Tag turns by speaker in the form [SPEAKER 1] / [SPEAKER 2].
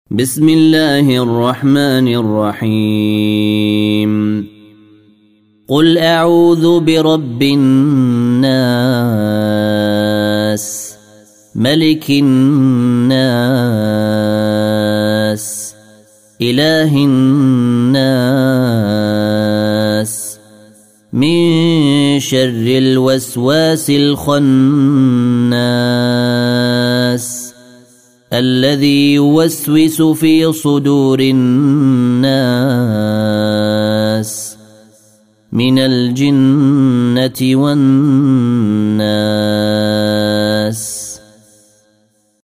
[SPEAKER 1] بسم الله الرحمن الرحيم قل أعوذ برب الناس ملك الناس إله الناس من شر الوسواس الخناس الذي يوسوس في صدور الناس من الجنة والناس